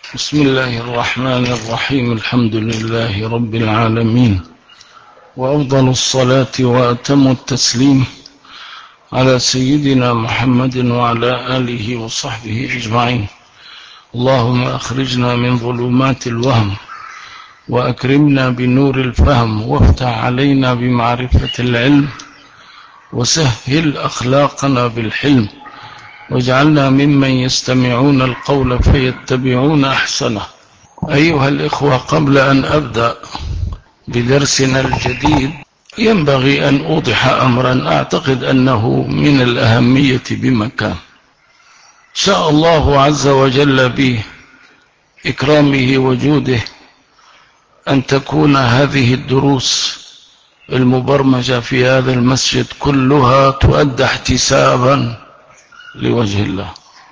بسم الله الرحمن الرحيم. الحمد لله رب العالمين، وأفضل الصلاة وأتم التسليم على سيدنا محمد وعلى آله وصحبه أجمعين. اللهم أخرجنا من ظلمات الوهم وأكرمنا بنور الفهم، وافتح علينا بمعرفة العلم، وسهل أخلاقنا بالحلم، واجعلنا ممن يستمعون القول فيتبعون أحسنه. أيها الإخوة، قبل أن أبدأ بدرسنا الجديد ينبغي أن أوضح أمرا أعتقد أنه من الأهمية بمكان. شاء الله عز وجل بإكرامه وجوده أن تكون هذه الدروس المبرمجة في هذا المسجد كلها تؤدى احتسابا لوجه الله،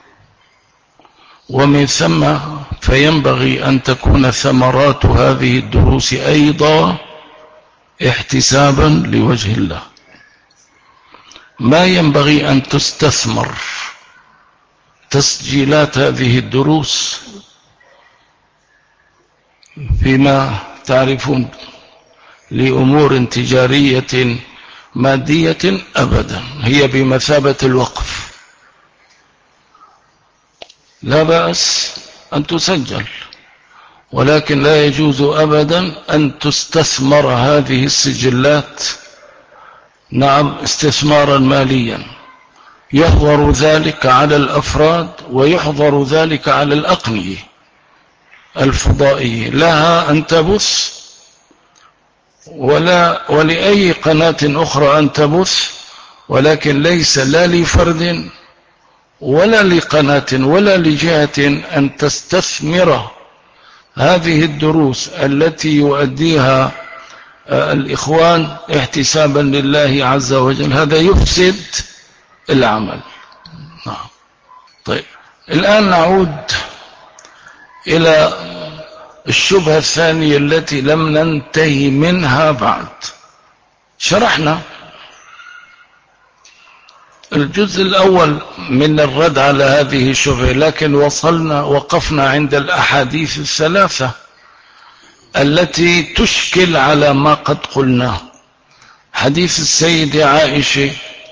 ومن ثم فينبغي أن تكون ثمرات هذه الدروس أيضا احتسابا لوجه الله. ما ينبغي أن تستثمر تسجيلات هذه الدروس فيما تعرفون لأمور تجارية مادية أبدا، هي بمثابة الوقف. لا بأس أن تسجل، ولكن لا يجوز أبدا أن تستثمر هذه السجلات استثمارا ماليا، يحظر ذلك على الأفراد ويحظر ذلك على الأقنية الفضائية. لها أن تبث ولأي قناة أخرى أن تبث، ولكن ليس لا لفرد ولا لقناة ولا لجهة أن تستثمر هذه الدروس التي يؤديها الإخوان احتسابا لله عز وجل. هذا يفسد العمل. طيب، الآن نعود إلى الشبهة الثانية التي لم ننتهي منها بعد. شرحنا الجزء الأول من الرد على هذه الشبهة، لكن وقفنا عند الأحاديث الثلاثة التي تشكل على ما قد قلناه. حديث السيدة عائشة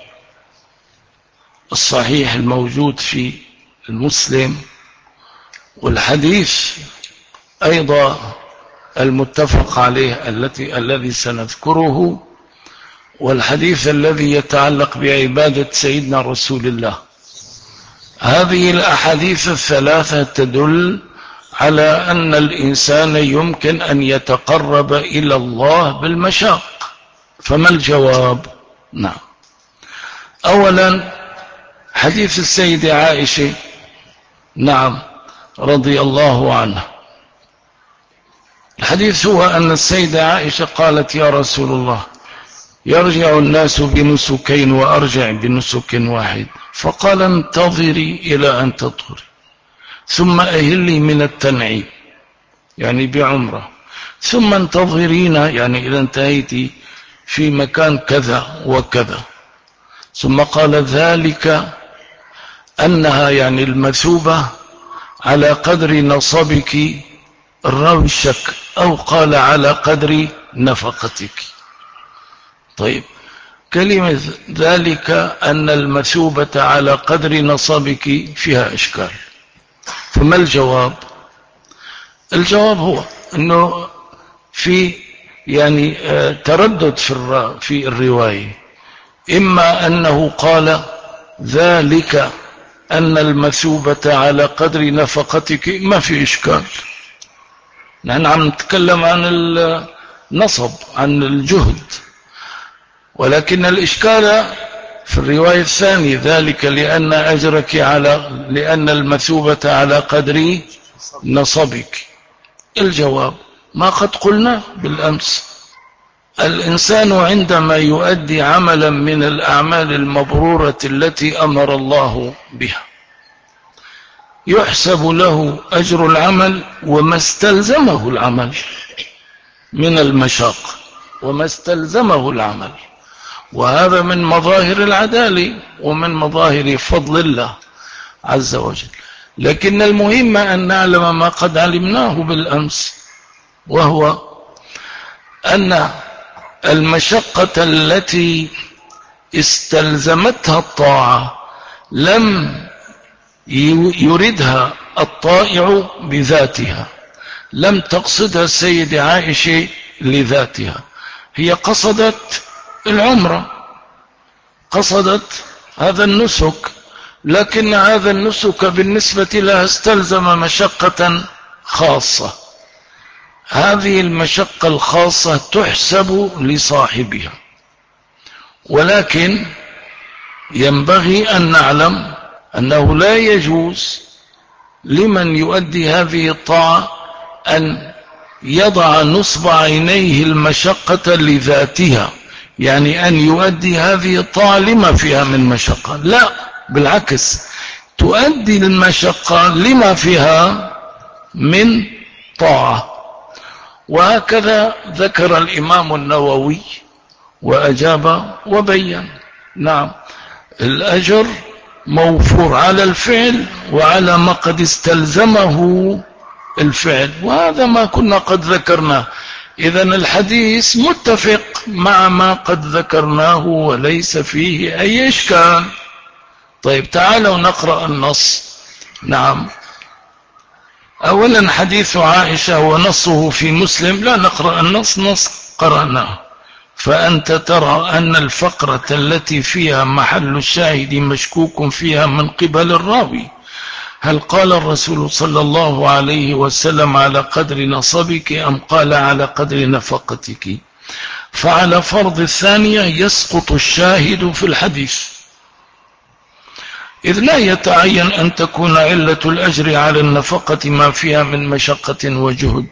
الصحيح الموجود في المسلم، والحديث أيضا المتفق عليه الذي سنذكره، والحديث الذي يتعلق بعبادة سيدنا رسول الله. هذه الأحاديث الثلاثة تدل على أن الإنسان يمكن أن يتقرب إلى الله بالمشاق. فما الجواب؟ نعم، أولا حديث السيدة عائشة رضي الله عنها. الحديث هو أن السيدة عائشة قالت: يا رسول الله، يرجع الناس بنسكين وأرجع بنسك واحد، فقال: انتظري إلى أن تطهري، ثم أهلي من التنعيم يعني بعمرة، ثم انتظرين يعني إذا انتهيت في مكان كذا وكذا. ثم قال: ذلك أنها يعني المثوبة على قدر نصبك، الراوي الشك، أو قال على قدر نفقتك. طيب، كلمة ذلك أن المثوبة على قدر نصبك فيها إشكال. فما الجواب؟ الجواب هو أنه في يعني تردد في الرواية. إما أنه قال ذلك أن المثوبة على قدر نفقتك، ما في إشكال، نحن عم نتكلم عن النصب، عن الجهد، ولكن الإشكال في الرواية الثانية: ذلك لأن أجرك لأن المثوبة على قدر نصبك. الجواب ما قد قلنا بالأمس: الإنسان عندما يؤدي عملا من الأعمال المبرورة التي أمر الله بها يحسب له أجر العمل وما استلزمه العمل من المشاق، وما استلزمه العمل. وهذا من مظاهر العدالة ومن مظاهر فضل الله عز وجل. لكن المهم أن نعلم ما قد علمناه بالأمس، وهو أن المشقة التي استلزمتها الطاعة لم يردها الطائع بذاتها، لم تقصدها السيدة عائشة لذاتها، هي قصدت العمرة، قصدت هذا النسك، لكن هذا النسك بالنسبة لها استلزم مشقة خاصة، هذه المشقة الخاصة تحسب لصاحبها. ولكن ينبغي أن نعلم أنه لا يجوز لمن يؤدي هذه الطاعة أن يضع نصب عينيه المشقة لذاتها، يعني أن يؤدي هذه الطاعة لما فيها من مشقة، لا، بالعكس، تؤدي المشقة لما فيها من طاعة. وهكذا ذكر الإمام النووي وأجاب وبين. نعم، الأجر موفور على الفعل وعلى ما قد استلزمه الفعل، وهذا ما كنا قد ذكرناه. إذن الحديث متفق مع ما قد ذكرناه وليس فيه أي إشكال. طيب، تعالوا نقرأ النص. نعم، أولا حديث عائشة ونصه في مسلم، لا نقرأ النص، نص قرأناه. فأنت ترى أن الفقرة التي فيها محل الشاهد مشكوك فيها من قبل الراوي، هل قال الرسول صلى الله عليه وسلم على قدر نصبك أم قال على قدر نفقتك؟ فعلى فرض الثانية يسقط الشاهد في الحديث، إذ لا يتعين أن تكون علة الأجر على النفقة ما فيها من مشقة وجهد،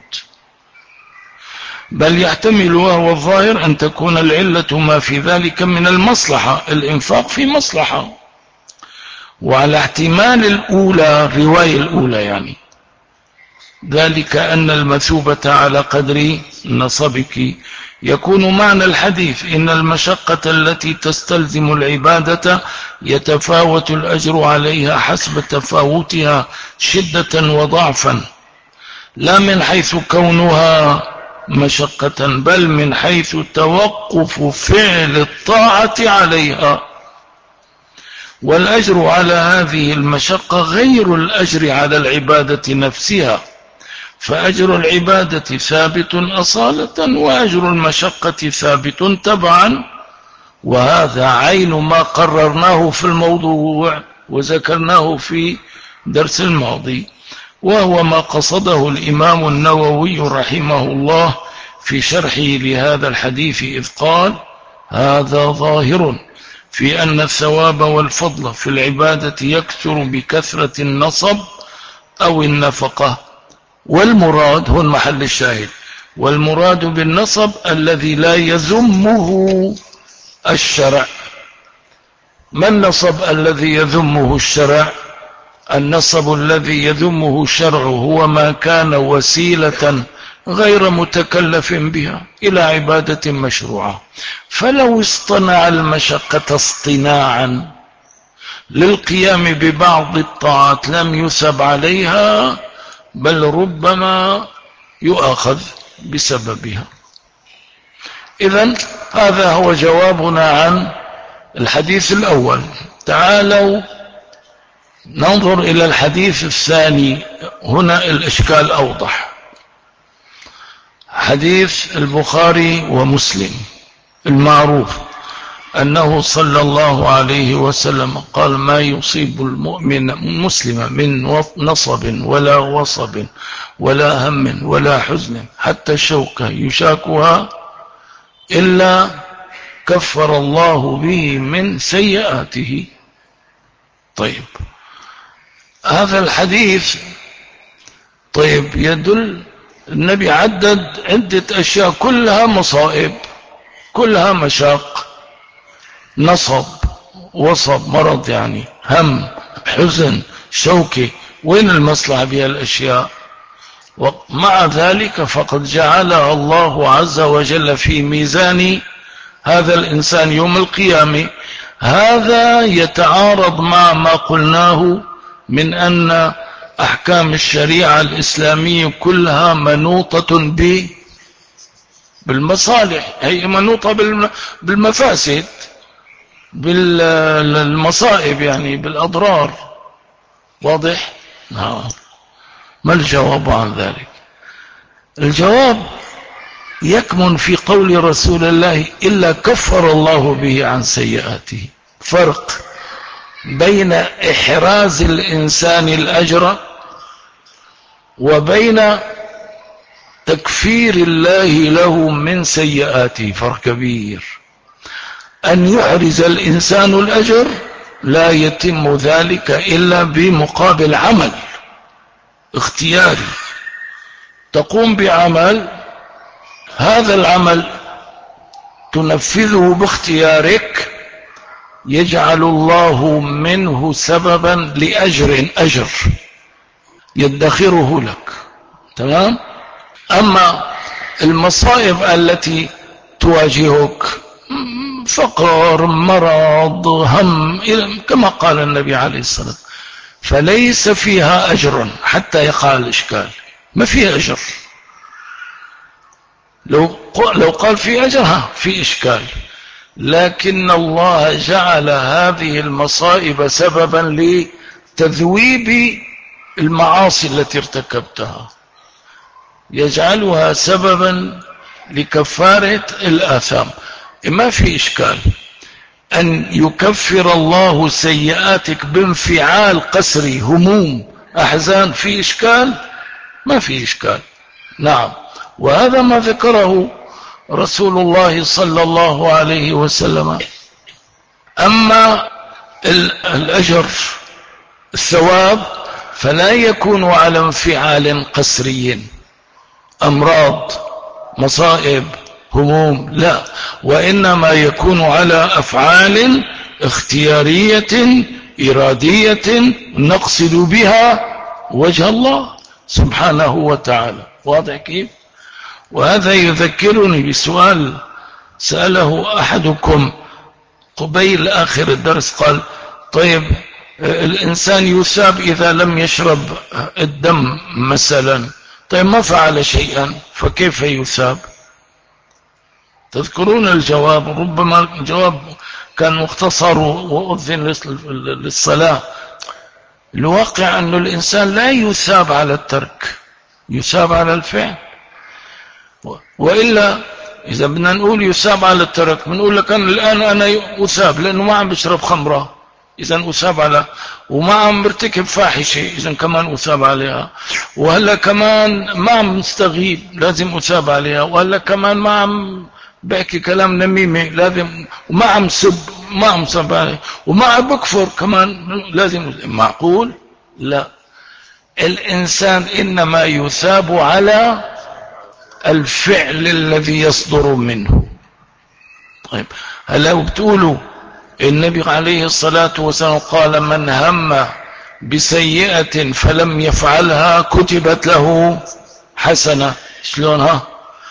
بل يحتمل وهو الظاهر أن تكون العلة ما في ذلك من المصلحة، الإنفاق في مصلحة. وعلى احتمال الأولى، الرواية الأولى يعني، ذلك أن المثوبة على قدر نصبك، يكون معنى الحديث إن المشقة التي تستلزم العبادة يتفاوت الأجر عليها حسب تفاوتها شدة وضعفا، لا من حيث كونها مشقة، بل من حيث توقف فعل الطاعة عليها. والأجر على هذه المشقة غير الأجر على العبادة نفسها، فأجر العبادة ثابت أصالة، وأجر المشقة ثابت تبعا، وهذا عين ما قررناه في الموضوع وذكرناه في درس الماضي، وهو ما قصده الإمام النووي رحمه الله في شرحه لهذا الحديث، إذ قال: هذا ظاهر في أن الثواب والفضل في العبادة يكثر بكثرة النصب أو النفقة، والمراد هو المحل الشاهد، والمراد بالنصب الذي لا يذمه الشرع. ما النصب الذي يذمه الشرع؟ النصب الذي يذمه الشرع هو ما كان وسيلة غير متكلف بها إلى عبادة مشروعة، فلو اصطنع المشقة اصطناعا للقيام ببعض الطاعات لم يثب عليها، بل ربما يؤاخذ بسببها. إذن هذا هو جوابنا عن الحديث الأول. تعالوا ننظر إلى الحديث الثاني، هنا الإشكال أوضح. حديث البخاري ومسلم المعروف أنه صلى الله عليه وسلم قال: ما يصيب المسلم من نصب ولا وصب ولا هم ولا حزن حتى الشوكة يشاكها إلا كفر الله به من سيئاته. طيب، هذا الحديث يدل، النبي عدد عدة أشياء كلها مصائب، كلها مشاق، نصب، وصب مرض يعني، هم، حزن، شوكة، وين المصلحة بها الأشياء؟ ومع ذلك فقد جعلها الله عز وجل في ميزان هذا الإنسان يوم القيامة. هذا يتعارض مع ما قلناه من أن أحكام الشريعة الإسلامية كلها منوطة بالمصالح، هي منوطة بالمفاسد، بالمصائب، يعني بالأضرار. واضح؟ نعم. ما الجواب عن ذلك؟ الجواب يكمن في قول رسول الله: إلا كفر الله به عن سيئاته. فرق بين إحراز الإنسان الأجر وبين تكفير الله له من سيئاته، فرق كبير. أن يحرز الإنسان الأجر لا يتم ذلك إلا بمقابل عمل اختياري، تقوم بعمل، هذا العمل تنفذه باختيارك، يجعل الله منه سببا أجر يدخره لك. تمام؟ أما المصائب التي تواجهك، فقر، مرض، هم، كما قال النبي عليه الصلاة والسلام، فليس فيها أجر حتى يقع الإشكال، ما فيها أجر. لو قال في أجر في إشكال، لكن الله جعل هذه المصائب سببا لتذويب المعاصي التي ارتكبتها، يجعلها سببا لكفارة الآثام. ما في إشكال أن يكفر الله سيئاتك بانفعال قسري، هموم، أحزان، في إشكال؟ ما في إشكال. نعم. وهذا ما ذكره رسول الله صلى الله عليه وسلم. أما الأجر، الثواب، فلا يكون على انفعال قسري، أمراض، مصائب، هموم، لا، وإنما يكون على أفعال اختيارية إرادية نقصد بها وجه الله سبحانه وتعالى. واضح كيف؟ وهذا يذكرني بسؤال سأله أحدكم قبيل آخر الدرس، قال: طيب الإنسان يثاب إذا لم يشرب الدم مثلا، طيب ما فعل شيئا فكيف يثاب؟ تذكرون الجواب؟ ربما الجواب كان مختصر وأذن للصلاة. الواقع أن الإنسان لا يثاب على الترك، يثاب على الفعل. وإلا إذا بدنا نقول يثاب على الترك، بنقول لك الآن أنا أثاب لأنه ما عم بشرب خمرة، إذن أثاب على، وما عم برتكب فاحشة، إذن كمان أثاب عليها، وهلا كمان ما عم مستغيب، لازم أثاب عليها، وهلا كمان ما عم بحكي كلام نميمة، لازم، وما عم سب، ما عم سب عليه، وما عم بكفر كمان، لازم. معقول؟ لا، الإنسان إنما يثاب على الفعل الذي يصدر منه. طيب هلا بتقولوا النبي عليه الصلاة والسلام قال: من هم بسيئة فلم يفعلها كتبت له حسنة. شلونها؟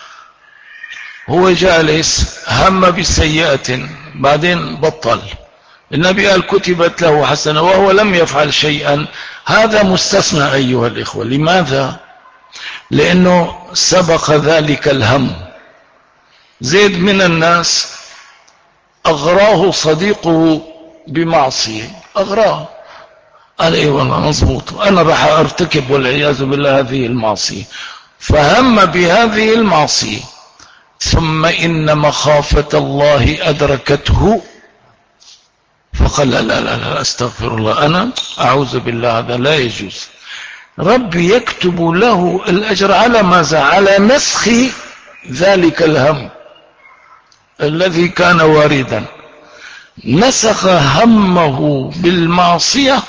هو جالس هم بسيئة بعدين بطل، النبي قال كتبت له حسنة وهو لم يفعل شيئا. هذا مستثنى أيها الإخوة. لماذا؟ لأنه سبق ذلك الهم. زيد من الناس أغراه صديقه بمعصية، أغراه، قال: إيه والله مظبوط، أنا راح أرتكب والعياذ بالله هذه المعصية، فهم بهذه المعصية، ثم إن مخافة الله أدركته فقال: لا لا لا استغفر الله، أنا أعوذ بالله، هذا لا يجوز. ربي يكتب له الأجر على ماذا؟ على نسخ ذلك الهم الذي كان واردا، نسخ همه بالمعصية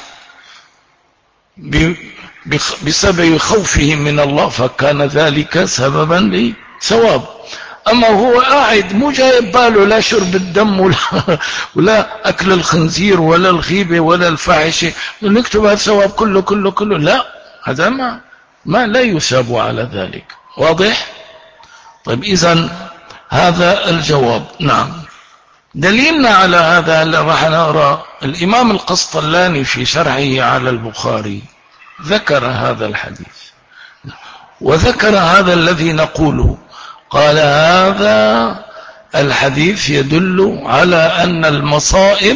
بسبب خوفه من الله، فكان ذلك سببا لثواب. أما هو قاعد مو جايب باله لا شرب الدم ولا أكل الخنزير ولا الغيبة ولا الفاحشة، نكتب الثواب كله كله كله، لا، هذا ما لا يثاب على ذلك. واضح؟ طيب إذن هذا الجواب. نعم. دليلنا على هذا اللي راح نقرأ الإمام القسطلاني في شرحه على البخاري ذكر هذا الحديث وذكر هذا الذي نقوله. قال هذا الحديث يدل على أن المصائب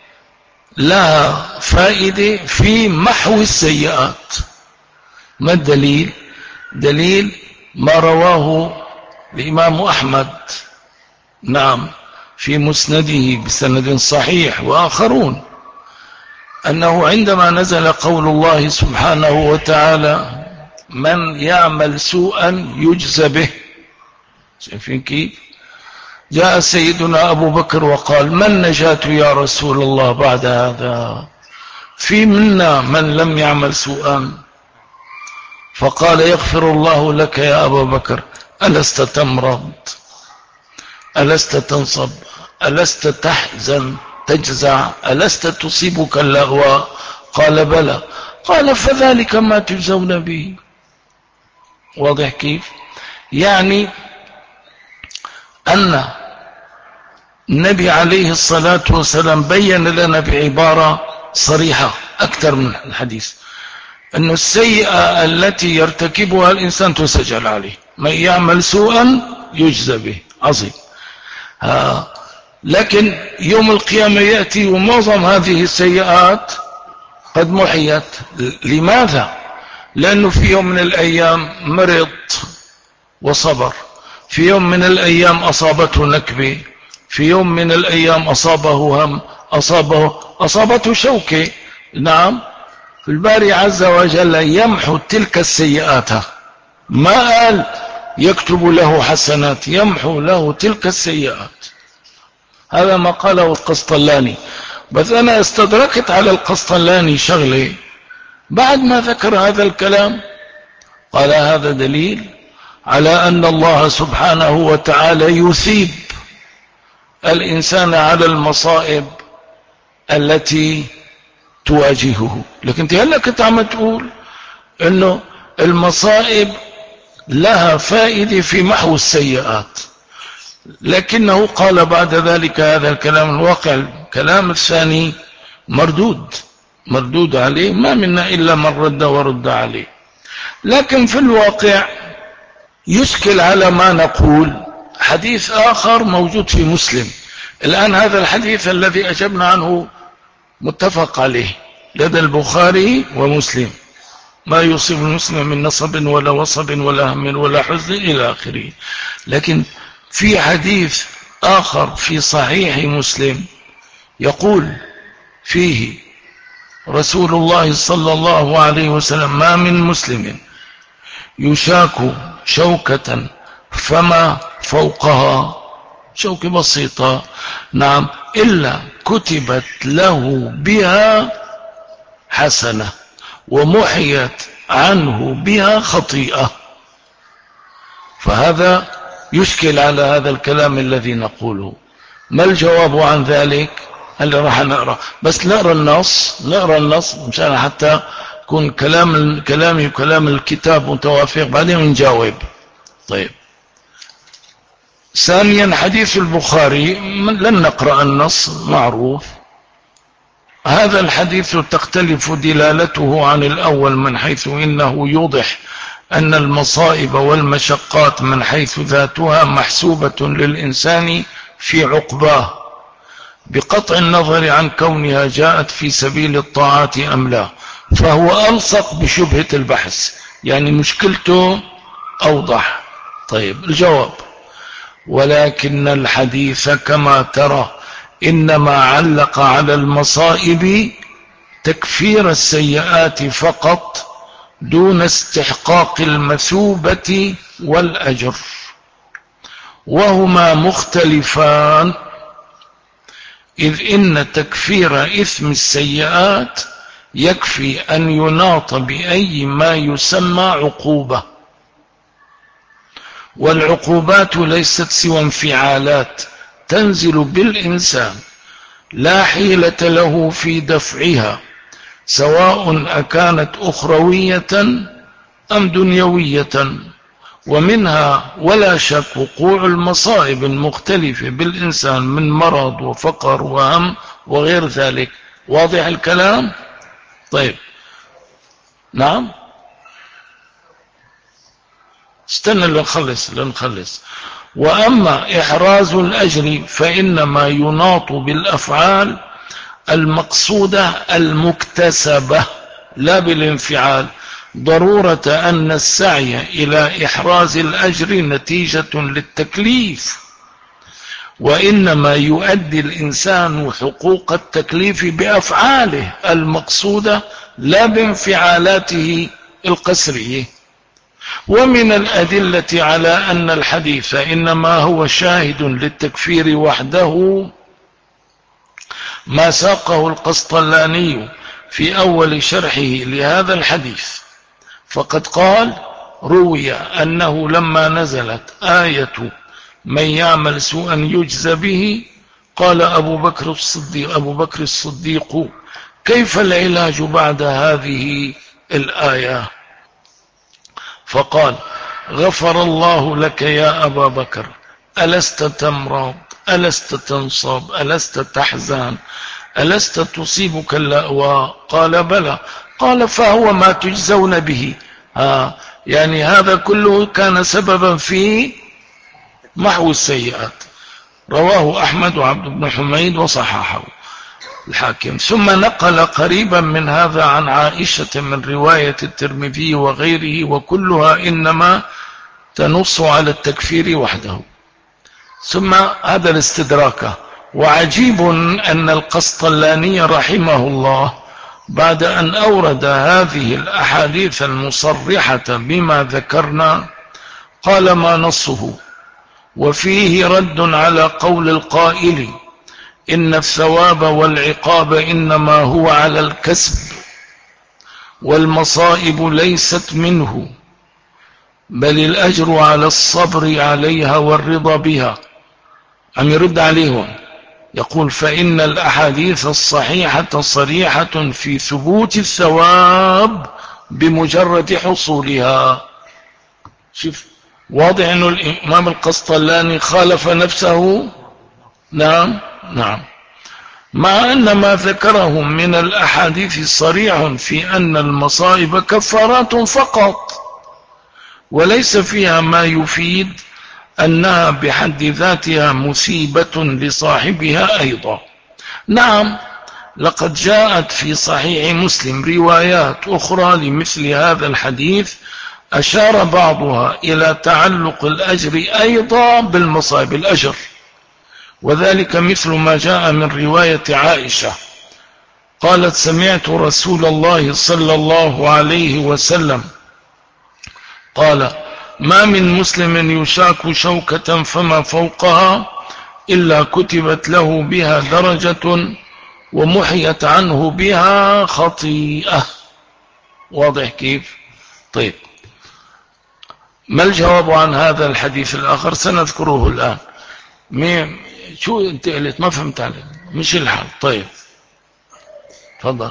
لها فائدة في محو السيئات. ما الدليل؟ دليل ما رواه الإمام أحمد نعم في مسنده بسند صحيح وآخرون، أنه عندما نزل قول الله سبحانه وتعالى من يعمل سوءا يجزى به، شايفين كيف؟ جاء سيدنا أبو بكر وقال ما النجاة يا رسول الله بعد هذا؟ في منا من لم يعمل سوءا؟ فقال يغفر الله لك يا أبا بكر، ألست تمرض؟ ألست تنصب؟ ألست تحزن تجزع؟ ألست تصيبك اللغوى؟ قال بلى. قال فذلك ما تجزون به. واضح كيف؟ يعني أن النبي عليه الصلاة والسلام بين لنا بعبارة صريحة أكثر من الحديث أن السيئة التي يرتكبها الإنسان تسجل عليه، من يعمل سوءا يجزى به. عظيم. لكن يوم القيامة يأتي ومعظم هذه السيئات قد محيت. لماذا؟ لأنه في يوم من الأيام مرض وصبر، في يوم من الأيام أصابته نكبة، في يوم من الأيام أصابه هم، أصابته شوكة. نعم، في الباري عز وجل يمحو تلك السيئات، ما قال يكتب له حسنات، يمحو له تلك السيئات. هذا ما قاله القسطلاني. بس أنا استدركت على القسطلاني شغلة بعد ما ذكر هذا الكلام، قال هذا دليل على أن الله سبحانه وتعالى يثيب الإنسان على المصائب التي تواجهه. لكن انت هلا كنت عم تقول انه المصائب لها فائدة في محو السيئات، لكنه قال بعد ذلك هذا الكلام الواقع. الكلام الثاني مردود عليه، ما منا إلا من رد ورد عليه. لكن في الواقع يشكل على ما نقول حديث آخر موجود في مسلم. الآن هذا الحديث الذي أجبنا عنه متفق عليه لدى البخاري ومسلم، ما يصيب المسلم من نصب ولا وصب ولا هم ولا حزن إلى آخره. لكن في حديث آخر في صحيح مسلم يقول فيه رسول الله صلى الله عليه وسلم ما من مسلم يشاك شوكة فما فوقها، شوكة بسيطة نعم، إلا كتبت له بها حسنة ومحيت عنه بها خطيئة. فهذا يشكل على هذا الكلام الذي نقوله. ما الجواب عن ذلك؟ هل راح نقرأ، بس نقرأ النص مشان حتى يكون كلامي وكلام الكتاب متوافق، بعدين نجاوب. طيب، ثانيا حديث البخاري لن نقرأ النص معروف. هذا الحديث تختلف دلالته عن الأول من حيث إنه يوضح أن المصائب والمشقات من حيث ذاتها محسوبة للإنسان في عقباه، بقطع النظر عن كونها جاءت في سبيل الطاعات أم لا، فهو ألصق بشبهة البحث، يعني مشكلته أوضح. طيب، الجواب: ولكن الحديث كما ترى إنما علق على المصائب تكفير السيئات فقط دون استحقاق المثوبة والأجر، وهما مختلفان، إذ إن تكفير إثم السيئات يكفي أن يناط بأي ما يسمى عقوبة، والعقوبات ليست سوى انفعالات تنزل بالإنسان لا حيلة له في دفعها، سواء أكانت أخروية أم دنيوية. ومنها ولا شك وقوع المصائب المختلفة بالإنسان من مرض وفقر وهم وغير ذلك. واضح الكلام؟ طيب، نعم استنى لنخلص. وأما إحراز الأجر فإنما يناط بالأفعال المقصودة المكتسبة لا بالانفعال، ضرورة أن السعي إلى إحراز الأجر نتيجة للتكليف، وإنما يؤدي الإنسان حقوق التكليف بأفعاله المقصودة لا بانفعالاته القسرية. ومن الأدلة على أن الحديث إنما هو شاهد للتكفير وحده ما ساقه القسطلاني في أول شرحه لهذا الحديث، فقد قال: روي أنه لما نزلت آية من يعمل سوءا يجزى به قال أبو بكر الصديق كيف العلاج بعد هذه الآية؟ فقال: غفر الله لك يا أبا بكر، ألست تمرض، ألست تنصب، ألست تحزن، ألست تصيبك اللأواء؟ قال: بلى. قال: فهو ما تجزون به. يعني هذا كله كان سببا في محو السيئات. رواه أحمد وعبد بن حميد وصححه الحاكم. ثم نقل قريبا من هذا عن عائشة من رواية الترمذي وغيره، وكلها إنما تنص على التكفير وحده. ثم هذا الاستدراك. وعجيب أن القسطلاني رحمه الله بعد أن أورد هذه الأحاديث المصرحة بما ذكرنا قال ما نصه: وفيه رد على قول القائل إن الثواب والعقاب إنما هو على الكسب والمصائب ليست منه، بل الأجر على الصبر عليها والرضا بها. عم يرد عليهم يقول: فإن الأحاديث الصحيحة صريحة في ثبوت الثواب بمجرد حصولها. شوف واضح أنه الإمام القسطلاني خالف نفسه. نعم مع أن ما ذكره من الأحاديث صريح في أن المصائب كفارات فقط، وليس فيها ما يفيد أنها بحد ذاتها مصيبة لصاحبها أيضا. نعم لقد جاءت في صحيح مسلم روايات أخرى لمثل هذا الحديث أشار بعضها إلى تعلق الأجر أيضا بالمصائب الأجر، وذلك مثل ما جاء من رواية عائشة قالت: سمعت رسول الله صلى الله عليه وسلم قال: ما من مسلم يشاك شوكة فما فوقها إلا كتبت له بها درجة ومحيت عنه بها خطيئة. واضح كيف؟ طيب، ما الجواب عن هذا الحديث الآخر؟ سنذكره الآن. شو انت قلت؟ ما فهمت عليك، مش الحال. طيب تفضل.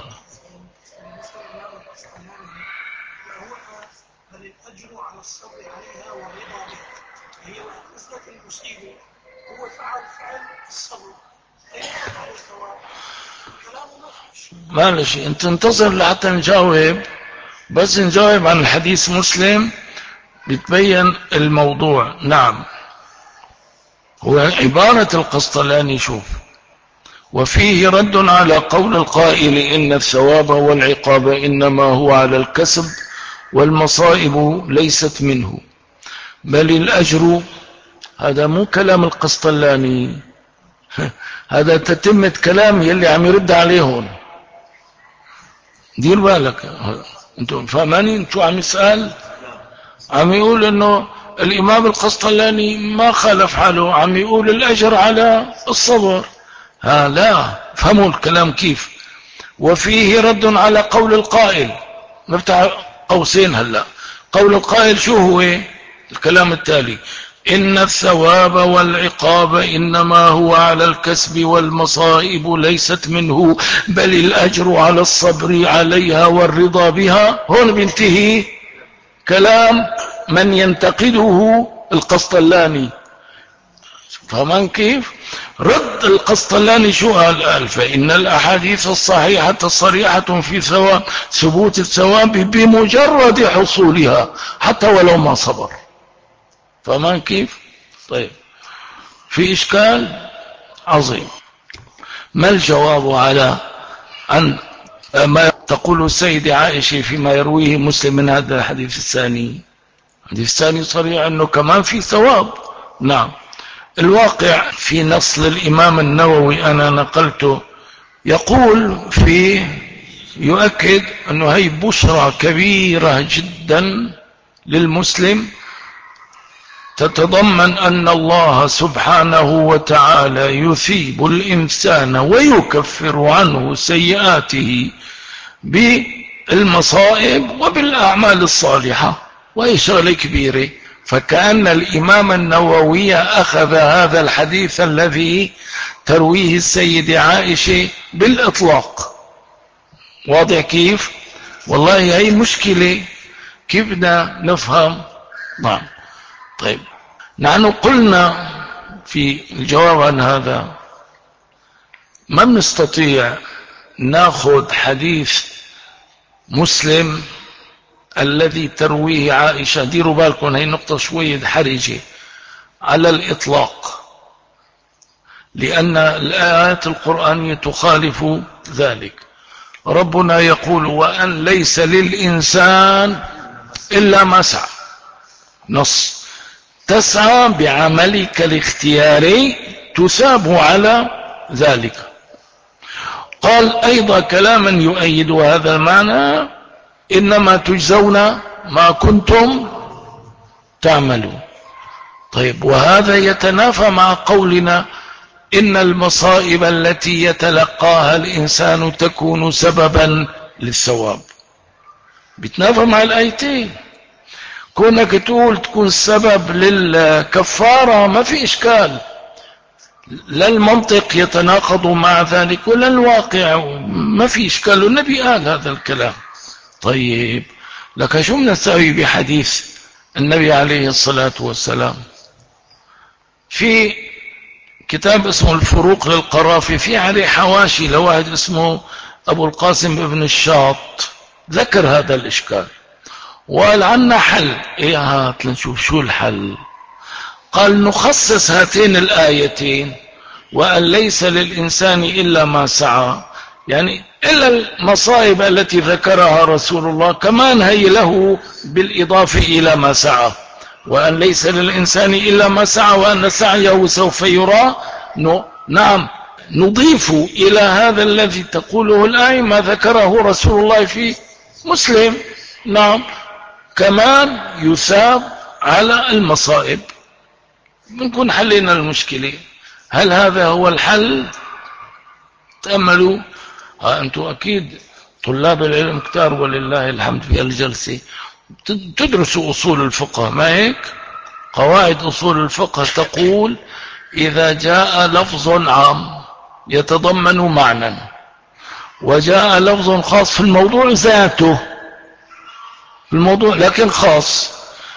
معلش انت انتظر لحتى نجاوب، بس نجاوب عن الحديث مسلم بتبين الموضوع. نعم، هو عبارة القسطلاني شوف: وفيه رد على قول القائل إن الثواب والعقاب إنما هو على الكسب والمصائب ليست منه، بل الأجر. هذا مو كلام القسطلاني، هذا تتمة كلام يلي عم يرد عليهم. دير بالك، انتم فاهمانين شو عم يسأل؟ عم يقول انه الامام القسطلاني ما خالف حاله، عم يقول الاجر على الصبر. لا، فهموا الكلام كيف. وفيه رد على قول القائل، نفتح قوسين هلا. قول القائل شو هو؟ الكلام التالي: إن الثواب والعقاب إنما هو على الكسب والمصائب ليست منه، بل الأجر على الصبر عليها والرضا بها. هون بينتهي كلام من ينتقده القسطلاني. فمن كيف رد القسطلاني شو قال فإن الأحاديث الصحيحة الصريحة في ثبوت الثواب بمجرد حصولها حتى ولو ما صبر. فمن كيف طيب في إشكال عظيم. ما الجواب على أن ما تقول السيدة عائشة فيما يرويه مسلم من هذا الحديث الثاني؟ الحديث الثاني صريح أنه كمان في ثواب. نعم، الواقع في نص الإمام النووي أنا نقلته يقول فيه يؤكد أنه هي بشرى كبيرة جدا للمسلم تتضمن أن الله سبحانه وتعالى يثيب الإنسان ويكفر عنه سيئاته بالمصائب وبالأعمال الصالحة، وهي شغلة كبيرة. فكأن الإمام النووي أخذ هذا الحديث الذي ترويه السيدة عائشة بالإطلاق. واضح كيف؟ والله هي مشكلة، كيف بدنا نفهم؟ نعم. طيب نحن قلنا في الجواب عن هذا ما بنستطيع ناخذ حديث مسلم الذي ترويه عائشة، ديروا بالكم هي نقطة شوية حرجة على الإطلاق، لأن الآيات القرآنية تخالف ذلك. ربنا يقول وأن ليس للإنسان إلا ما سعى، نص، تسعى بعملك الاختياري تثاب على ذلك. قال أيضا كلاما يؤيد هذا المعنى إنما تجزون ما كنتم تعملون. طيب وهذا يتنافى مع قولنا إن المصائب التي يتلقاها الإنسان تكون سببا للثواب، بتنافى مع الآيتين. كونك تقول تكون سبب للكفارة ما في إشكال، لا المنطق يتناقض مع ذلك ولا الواقع، ما في إشكال، والنبي قال هذا الكلام. طيب لك شو بنسوي بحديث النبي عليه الصلاة والسلام في كتاب اسمه الفروق للقرافي، في عليه حواشي لواحد اسمه أبو القاسم ابن الشاط، ذكر هذا الإشكال وقال عنا حل. إيه هات لنشوف شو الحل. قال نخصص هاتين الآيتين وأن ليس للإنسان إلا ما سعى، يعني إلا المصائب التي ذكرها رسول الله كمان هي له بالإضافة إلى ما سعى، وأن ليس للإنسان إلا ما سعى وأن سعيه سوف يرى. نعم، نضيف إلى هذا الذي تقوله الآية ما ذكره رسول الله في مسلم. نعم، كمان يثاب على المصائب. بنكون حلينا المشكلة. هل هذا هو الحل؟ تأملوا. أنتم أكيد طلاب العلم كتار ولله الحمد في الجلسة تدرسوا أصول الفقه، ما هيك؟ قواعد أصول الفقه تقول إذا جاء لفظ عام يتضمن معنى وجاء لفظ خاص في الموضوع ذاته، في الموضوع لكن خاص،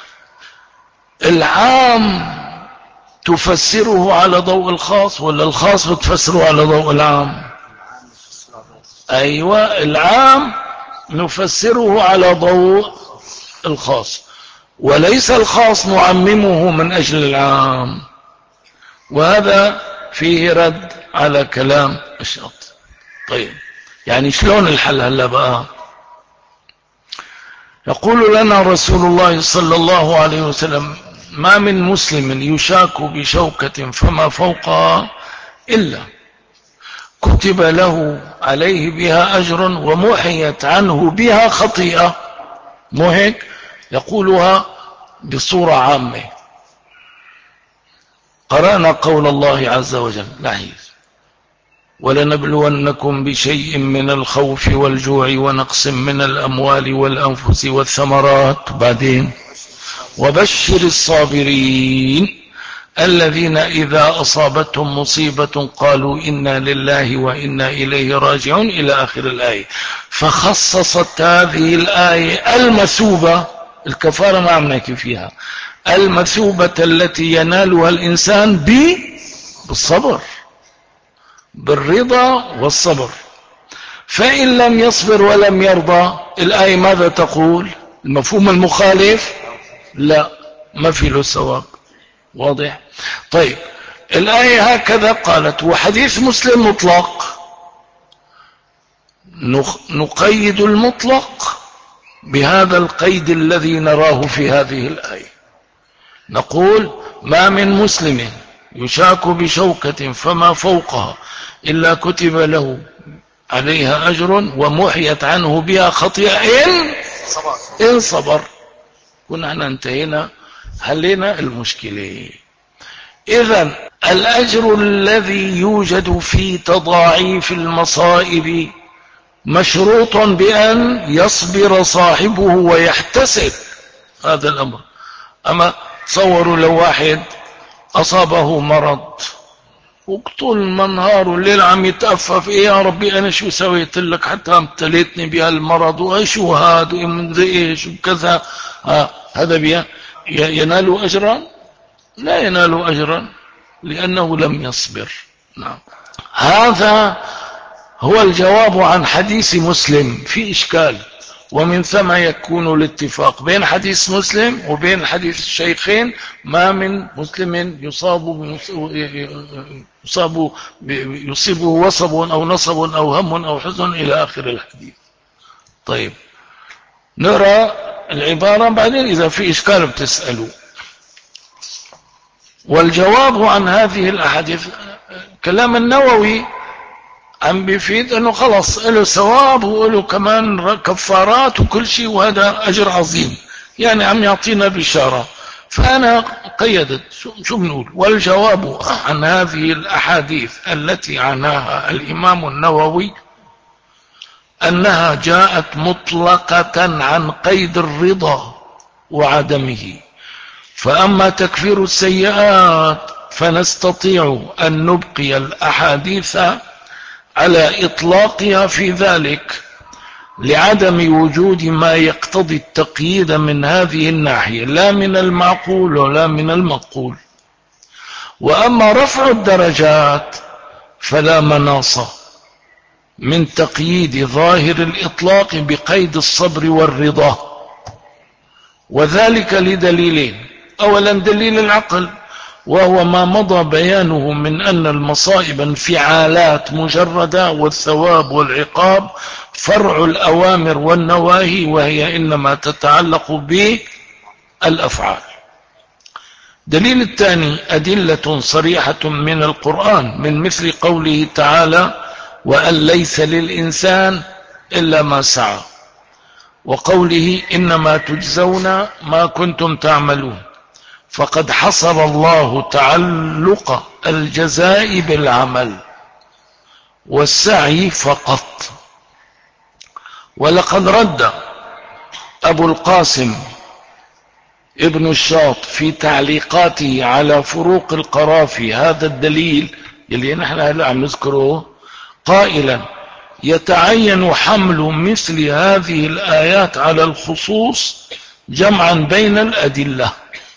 العام تفسره على ضوء الخاص ولا الخاص بتفسره على ضوء العام؟ أيوة، العام نفسره على ضوء الخاص، وليس الخاص نعممه من أجل العام. وهذا فيه رد على كلام الشاطئ. طيب يعني شلون الحل هلا بقى؟ يقول لنا رسول الله صلى الله عليه وسلم ما من مسلم يشاك بشوكة فما فوقها إلا كتب له عليه بها أجر ومحيت عنه بها خطيئة. مو هيك؟ يقولها بصورة عامة. قرأنا قول الله عز وجل لاحظ ولنبلونكم بشيء من الخوف والجوع ونقص من الأموال والأنفس والثمرات، بعدين وبشر الصابرين الذين إذا أصابتهم مصيبة قالوا إنا لله وإنا إليه راجعون إلى آخر الآية. فخصصت هذه الآية المثوبة، الكفارة ما عم نحكي فيها، المثوبة التي ينالها الإنسان بالصبر، بالرضا والصبر. فإن لم يصبر ولم يرضى، الآية ماذا تقول؟ المفهوم المخالف لا، ما في له ثواب. واضح؟ طيب الآية هكذا قالت. وحديث مسلم مطلق، نقيد المطلق بهذا القيد الذي نراه في هذه الآية. نقول ما من مسلم يشاك بشوكة فما فوقها إلا كتب له عليها أجر ومحيت عنه بها خطيئة إن صبر. كنا انتهينا، حلينا المشكلة. إذن الأجر الذي يوجد في تضاعيف المصائب مشروط بأن يصبر صاحبه ويحتسب هذا الأمر. أما تصوروا لو واحد أصابه مرض وطول النهار والليل عم يتأفف، إيه يا ربي أنا شو سويت لك حتى ابتليتني بهالمرض، وشو هذا ومن إيش وكذا، هذا ينال أجرا؟ لا ينال أجرا لأنه لم يصبر. نعم، هذا هو الجواب عن حديث مسلم. في إشكال، ومن ثم يكون الاتفاق بين حديث مسلم وبين حديث الشيخين. ما من مسلم يصيبه وصب أو نصب أو هم أو حزن إلى آخر الحديث. طيب نرى العبارة بعدين إذا في إشكال بتسألوا. والجواب عن هذه الأحاديث كلام النووي عم بيفيد انه خلص له ثواب وله كمان كفارات وكل شيء، وهذا اجر عظيم، يعني عم يعطينا بشارة. فانا قيدت شو بنقول؟ والجواب عن هذه الاحاديث التي عناها الامام النووي انها جاءت مطلقة عن قيد الرضا وعدمه. فاما تكفير السيئات فنستطيع ان نبقي الاحاديث على إطلاقها في ذلك لعدم وجود ما يقتضي التقييد من هذه الناحية، لا من المعقول ولا من المقول. وأما رفع الدرجات فلا مناص من تقييد ظاهر الإطلاق بقيد الصبر والرضا، وذلك لدليلين. أولا دليل العقل، وهو ما مضى بيانه من أن المصائب انفعالات مجردة، والثواب والعقاب فرع الأوامر والنواهي، وهي إنما تتعلق بالأفعال. دليل الثاني أدلة صريحة من القرآن، من مثل قوله تعالى وأن ليس للإنسان إلا ما سعى، وقوله إنما تجزون ما كنتم تعملون. فقد حصر الله تعلق الجزاء بالعمل والسعي فقط. ولقد رد أبو القاسم ابن الشاط في تعليقاته على فروق القرافي هذا الدليل اللي نحن هلا عم نذكره، قائلا يتعين حمل مثل هذه الآيات على الخصوص جمعا بين الأدلة،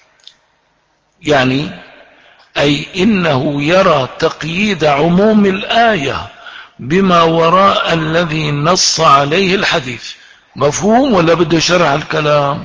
يعني أي إنه يرى تقييد عموم الآية بما وراء الذي نص عليه الحديث. مفهوم ولا بده شرح الكلام؟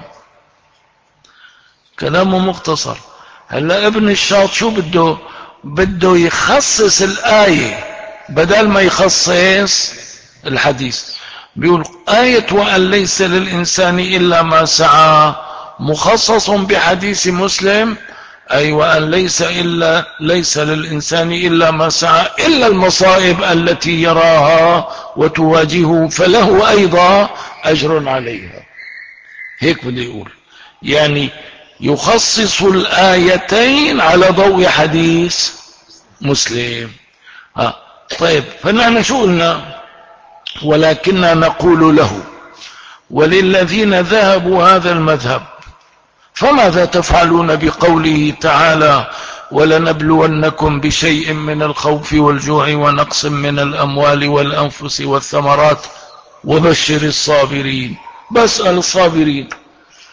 كلامه مختصر. هلا ابن الشاط شو بده يخصص الآية بدل ما يخصص الحديث. بيقول آية وأن ليس للإنسان إلا ما سعى مخصص بحديث مسلم، أي وأن ليس للإنسان إلا ما سعى إلا المصائب التي يراها وتواجهه، فله أيضا أجر عليها. هيك بده يقول، يعني يخصص الآيتين على ضوء حديث مسلم. طيب فنحن شو قلنا؟ ولكننا نقول له وللذين ذهبوا هذا المذهب فماذا تفعلون بقوله تعالى ولنبلونكم بشيء من الخوف والجوع ونقص من الأموال والأنفس والثمرات وبشر الصابرين؟ بسأل الصابرين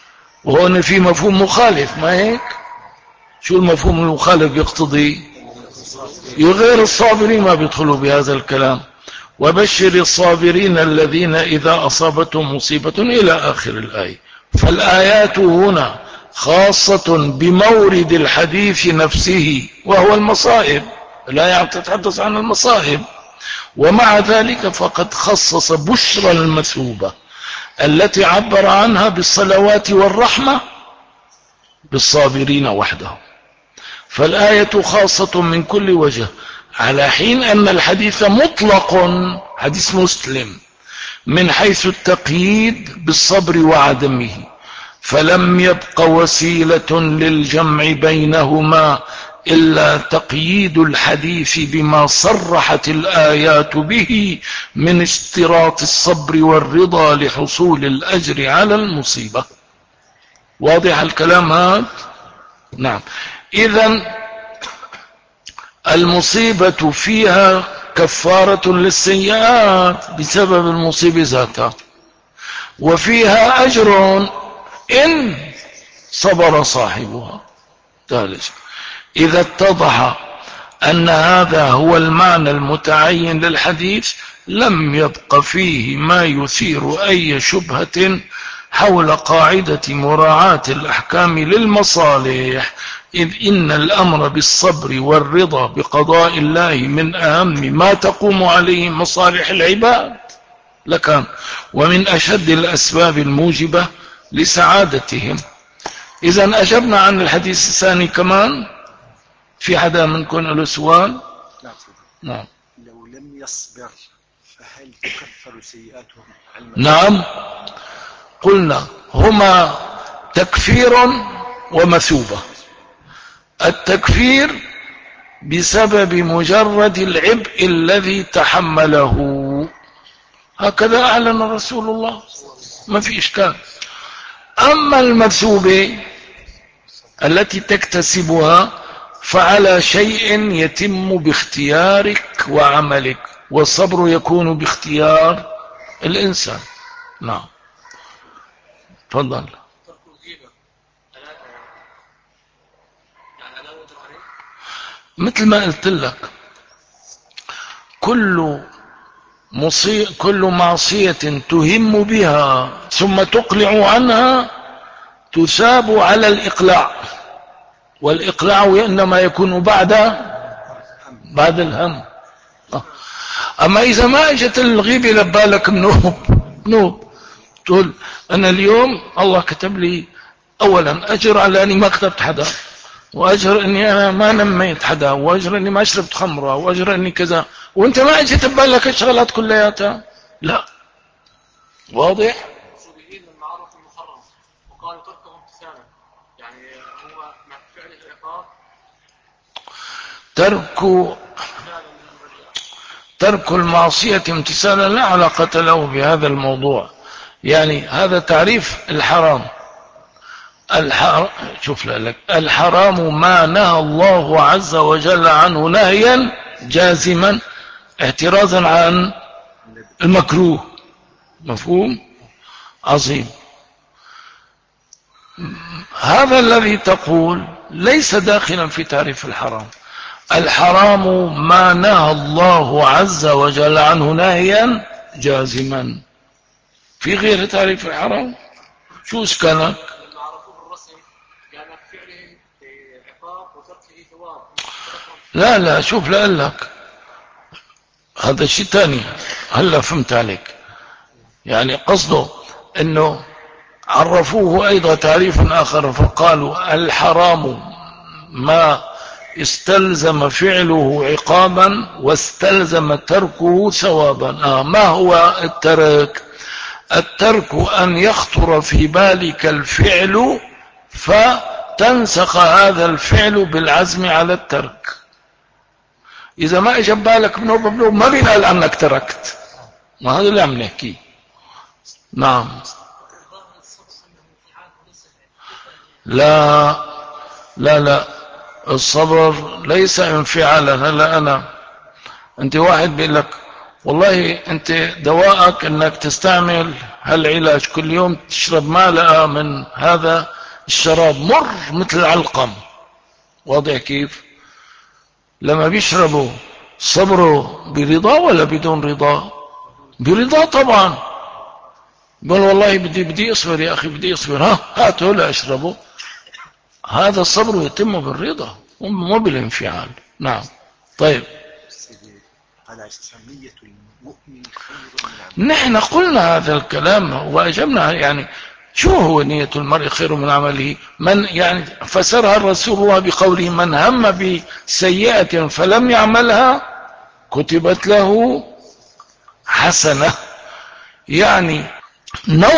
وهون في مفهوم مخالف، ما هيك؟ شو المفهوم المخالف يقتضي؟ غير الصابرين ما بيدخلوا بهذا الكلام. وبشر الصابرين الذين إذا أصابتهم مصيبة إلى آخر الآية. فالآيات هنا خاصة بمورد الحديث نفسه وهو المصائب، الآية تتحدث عن المصائب، ومع ذلك فقد خصص بشرى المثوبة التي عبر عنها بالصلوات والرحمة بالصابرين وحدهم. فالآية خاصة من كل وجه، على حين أن الحديث مطلق، حديث مسلم، من حيث التقييد بالصبر وعدمه، فلم يبق وسيلة للجمع بينهما إلا تقييد الحديث بما صرحت الآيات به من اشتراط الصبر والرضا لحصول الأجر على المصيبة. واضح الكلام هذا؟ نعم. إذن المصيبة فيها كفارة للسيئات بسبب المصيبة ذاتها، وفيها أجر إن صبر صاحبها. ثالث، إذا اتضح أن هذا هو المعنى المتعين للحديث لم يبق فيه ما يثير أي شبهة حول قاعدة مراعاة الأحكام للمصالح، إذ إن الأمر بالصبر والرضا بقضاء الله من أهم ما تقوم عليه مصالح العباد لكان، ومن أشد الأسباب الموجبة لسعادتهم. إذن أجبنا عن الحديث الثاني كمان. في حدا منكم له سؤال؟ نعم. لو لم يصبر فهل تكفر سيئاتهم؟ نعم، قلنا هما تكفير ومثوبة. التكفير بسبب مجرد العبء الذي تحمله، هكذا أعلن رسول الله، ما في إشكال. أما المثوبة التي تكتسبها فعلى شيء يتم باختيارك وعملك، والصبر يكون باختيار الإنسان. نعم، تفضل. مثل ما قلت لك، كل معصية تهم بها ثم تقلع عنها تثاب على الإقلاع، والإقلاع إنما يكون بعد الهم. أما إذا ما اجت الغيبة لبالك نوب تقول أنا اليوم الله كتب لي أولا أجر على أني ما كتبت حدا، وأجر أني أنا ما نميت حدا، وأجر أني ما شربت خمرة، وأجر أني كذا، وأنت ما اجت ببالك الشغلات كلياتها. لا، واضح؟ وقال تركه امتثالا، يعني هو مع فعل العقاب ترك المعصية امتثالا لا علاقة له بهذا الموضوع. يعني هذا تعريف الحرام. شوف لك، الحرام ما نهى الله عز وجل عنه نهيا جازما اعتراضا عن المكروه. مفهوم؟ عظيم. هذا الذي تقول ليس داخلا في تعريف الحرام. الحرام ما نهى الله عز وجل عنه نهيا جازما. في غير تعريف الحرام؟ شو اسكنك؟ لا شوف لك هذا شيء تاني. هلا فهمت عليك. يعني قصده انه عرفوه ايضا تعريف اخر فقالوا الحرام ما استلزم فعله عقابا واستلزم تركه ثوابا. ما هو الترك؟ الترك ان يخطر في بالك الفعل فتنسخ هذا الفعل بالعزم على الترك. اذا ما اجى بالك بنوب ما بينقال عنك تركت. ما هذا اللي عم نحكيه. نعم. لا الصبر ليس انفعالا. هلا انت واحد بيقول لك والله انت دواءك انك تستعمل هالعلاج كل يوم تشرب معلقة من هذا الشراب مر مثل العلقم، واضح كيف؟ لما بيشربوا صبروا برضا ولا بدون رضا؟ برضا طبعا. قال والله بدي اصبر يا اخي، بدي اصبر، هاتوا لا اشربوا. هذا الصبر يتم بالرضا مو بالانفعال. نعم. طيب على نية المؤمن خير من عمله. نحن قلنا هذا الكلام واجبنا، يعني شو هو نية المرء خير من عمله؟ من يعني فسرها الرسول الله بقوله من هم بسيئة فلم يعملها كتبت له حسنة، يعني نوى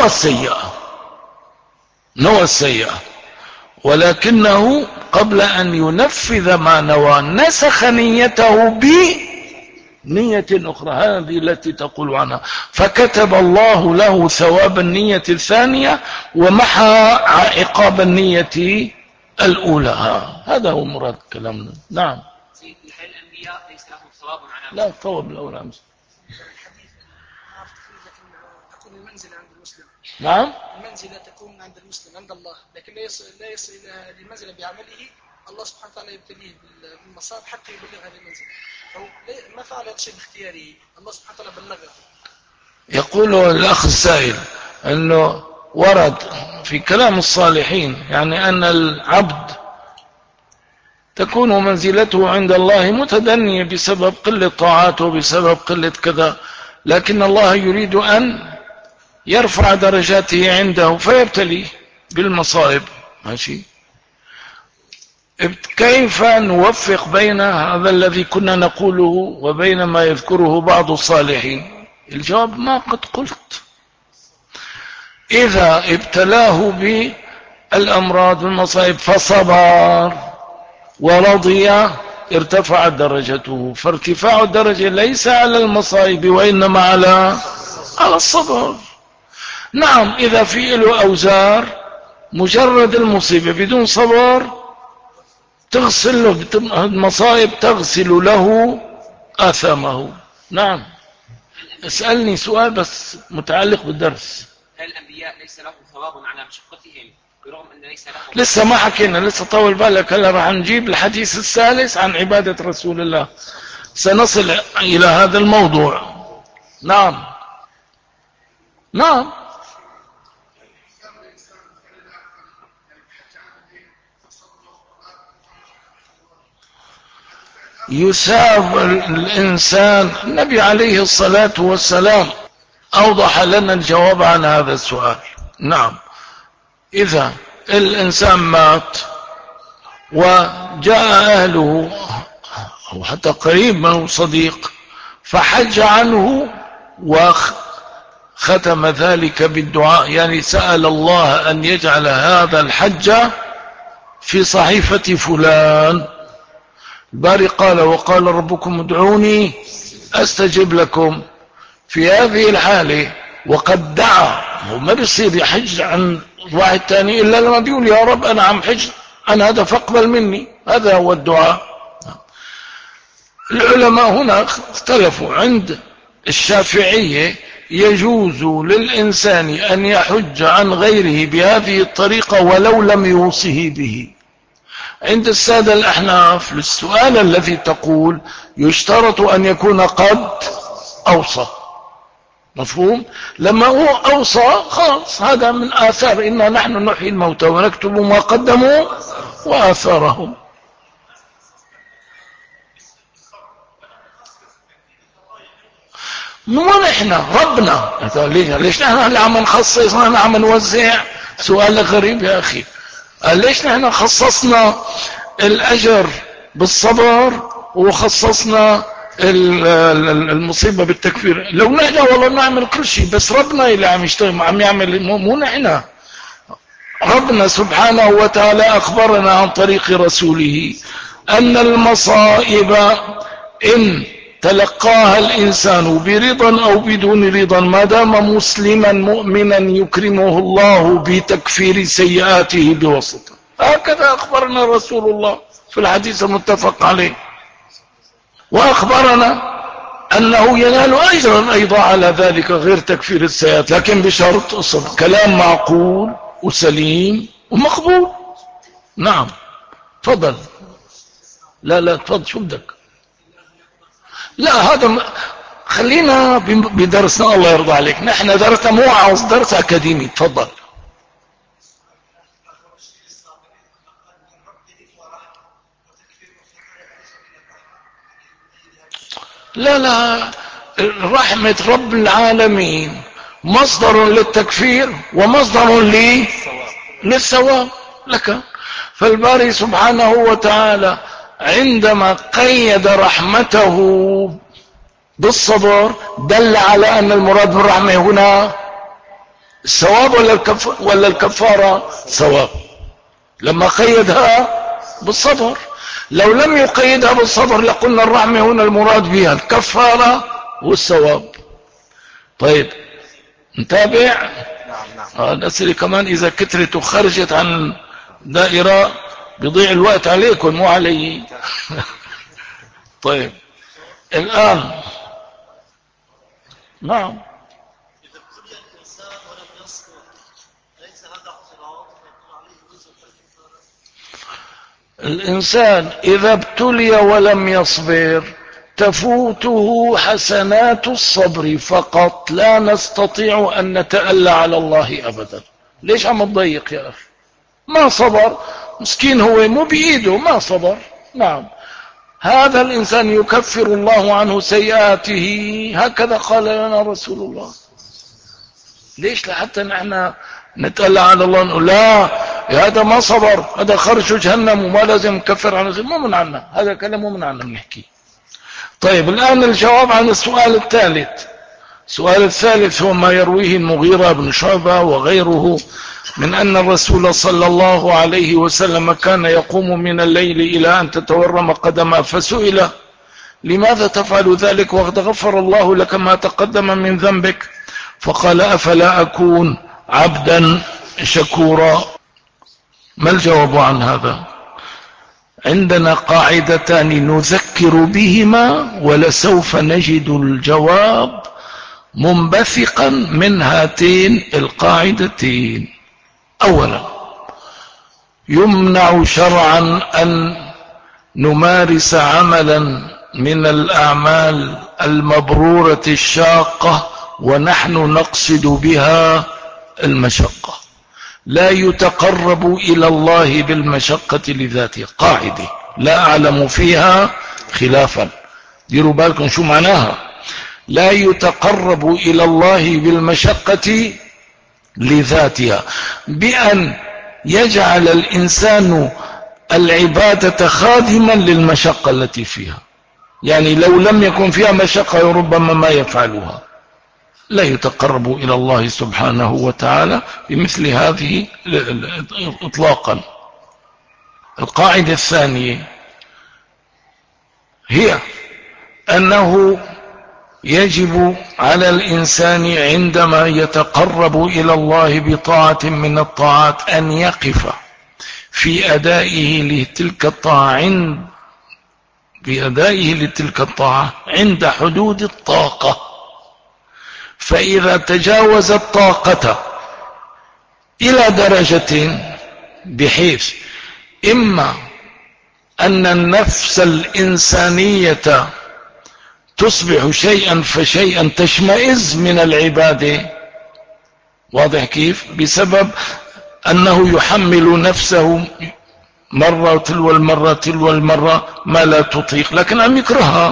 السيئة ولكنه قبل أن ينفذ ما نوى نسخ نيته بنية أخرى، هذه التي تقول عنها، فكتب الله له ثواب النية الثانية ومحى عقاب النية الأولى. هذا هو مراد كلامنا. نعم. هل الأنبياء ليس لهم ثواب على لا الثواب الأولى أمس. تكون المنزلة عند المسلم. نعم. المنزلة تكون عند المسلم عند الله، لكن لا يصل إلى المنزلة بعمله، الله سبحانه وتعالى يبتليه بالمصائب حتى يبلغ هذه المنزلة. فهو ما فعل هذا الشيء باختياره، الله سبحانه وتعالى بلغه. يقول الأخ السائل أنه ورد في كلام الصالحين يعني أن العبد تكون منزلته عند الله متدنية بسبب قلة طاعاته وبسبب قلة كذا، لكن الله يريد أن يرفع درجاته عنده فيبتليه بالمصائب. ماشي. كيف نوفق بين هذا الذي كنا نقوله وبين ما يذكره بعض الصالحين؟ الجواب ما قد قلت. إذا ابتلاه بالأمراض والمصائب فصبر ورضي ارتفعت درجته، فارتفاع الدرجة ليس على المصائب وإنما على الصبر. نعم إذا في له أوزار مجرد المصيبة بدون صبر تغسل له المصائب، تغسل له آثامه. نعم. اسألني سؤال بس متعلق بالدرس. هل الأنبياء ليس لهم ثواب على مشقتهم برغم أن ليس لهم؟ لسه ما حكينا، لسه طول بالك، هلا راح نجيب الحديث الثالث عن عبادة رسول الله، سنصل إلى هذا الموضوع. نعم. نعم. يساب الإنسان. النبي عليه الصلاة والسلام أوضح لنا الجواب عن هذا السؤال. نعم. إذا الإنسان مات وجاء أهله أو حتى قريب منه صديق فحج عنه وختم ذلك بالدعاء، يعني سأل الله أن يجعل هذا الحج في صحيفة فلان. الباري قال وقال ربكم ادعوني أستجب لكم. في هذه الحالة وقد دعا، وما بيصير يحج عن واحد تاني إلا لما بيقول يا رب أنا عم حج عن هذا فاقبل مني، هذا هو الدعاء. العلماء هنا اختلفوا. عند الشافعية يجوز للإنسان أن يحج عن غيره بهذه الطريقة ولو لم يوصه به. عند السادة الأحناف للسؤال الذي تقول يشترط أن يكون قد أوصى. مفهوم؟ لما هو أوصى خلاص هذا من آثار إنا نحن نحيي الموتى ونكتب ما قدموا وآثارهم. مو نحن ربنا. ليش نحن اللي عم نخصص، نحن عم نوزع؟ سؤال غريب يا أخي. ليش نحن خصصنا الأجر بالصبر وخصصنا المصيبة بالتكفير؟ لو نحن والله نعمل كل شيء، بس ربنا اللي عم يشتغل عم يعمل، مو نحن. ربنا سبحانه وتعالى أخبرنا عن طريق رسوله أن المصائب إن تلقاها الإنسان برضا أو بدون رضا ما دام مسلما مؤمنا يكرمه الله بتكفير سيئاته بواسطة. هكذا أخبرنا رسول الله في الحديث المتفق عليه. وأخبرنا أنه ينال أجرا أيضا على ذلك غير تكفير السيئات، لكن بشرط الصدق، كلام معقول وسليم ومقبول. نعم تفضل. لا تفضل، شو بدك؟ لا هذا خلينا بدرسنا، الله يرضى عليك، نحن درسنا مو عاوز درس أكاديمي. تفضل. لا رحمة رب العالمين مصدر للتكفير ومصدر للثواب لك. فالباري سبحانه وتعالى عندما قيد رحمته بالصبر دل على أن المراد بالرحمة هنا الثواب ولا الكفارة؟ ثواب، لما قيدها بالصبر. لو لم يقيدها بالصبر لقلنا الرحمة هنا المراد بها الكفارة والثواب. طيب نتابع. نعم. الأسئلة كمان إذا كترت وخرجت عن دائرة بيضيع الوقت عليكم مو علي. طيب الآن نعم. إذا ابتلي الإنسان ولم يصبر ليس هذا اعتراض فيكون عليه وزر الكفارة؟ الإنسان إذا ابتلي ولم يصبر تفوته حسنات الصبر فقط، لا نستطيع أن نتألى على الله أبدا. ليش عم تضيق يا أخي؟ ما صبر، مسكين هو مو بإيده، ما صبر. نعم هذا الإنسان يكفر الله عنه سيئاته، هكذا قال لنا رسول الله. ليش لحتى نحن نتألى على الله نقول لا هذا ما صبر، هذا خرج جهنم وما لازم نكفر عنه؟ مو من عنا هذا كلام، مو من عنا بنحكي. طيب الآن الجواب عن السؤال الثالث. السؤال الثالث هو ما يرويه المغيرة بن شعبة وغيره من أن الرسول صلى الله عليه وسلم كان يقوم من الليل إلى أن تتورم قدمه، فسئل لماذا تفعل ذلك وقد غفر الله لك ما تقدم من ذنبك؟ فقال أفلا أكون عبدا شكورا. ما الجواب عن هذا؟ عندنا قاعدتان نذكر بهما ولسوف نجد الجواب منبثقا من هاتين القاعدتين. أولا يمنع شرعا أن نمارس عملا من الأعمال المبرورة الشاقة ونحن نقصد بها المشقة، لا يتقرب إلى الله بالمشقة لذاته. قاعدة لا أعلم فيها خلافا، ديروا بالكم شو معناها. لا يتقرب إلى الله بالمشقة لذاتها، بأن يجعل الإنسان العبادة خادما للمشقة التي فيها. يعني لو لم يكن فيها مشقة ربما ما يفعلها. لا يتقرب إلى الله سبحانه وتعالى بمثل هذه إطلاقا. القاعدة الثانية هي أنه يجب على الإنسان عندما يتقرب إلى الله بطاعة من الطاعات أن يقف في أدائه لتلك الطاعة عند حدود الطاقة. فإذا تجاوز الطاقة إلى درجة بحيث إما أن النفس الإنسانية تصبح شيئا فشيئا تشمئز من العبادة، واضح كيف؟ بسبب أنه يحمل نفسه مرة تلو المرة ما لا تطيق، لكن عم يكرهها.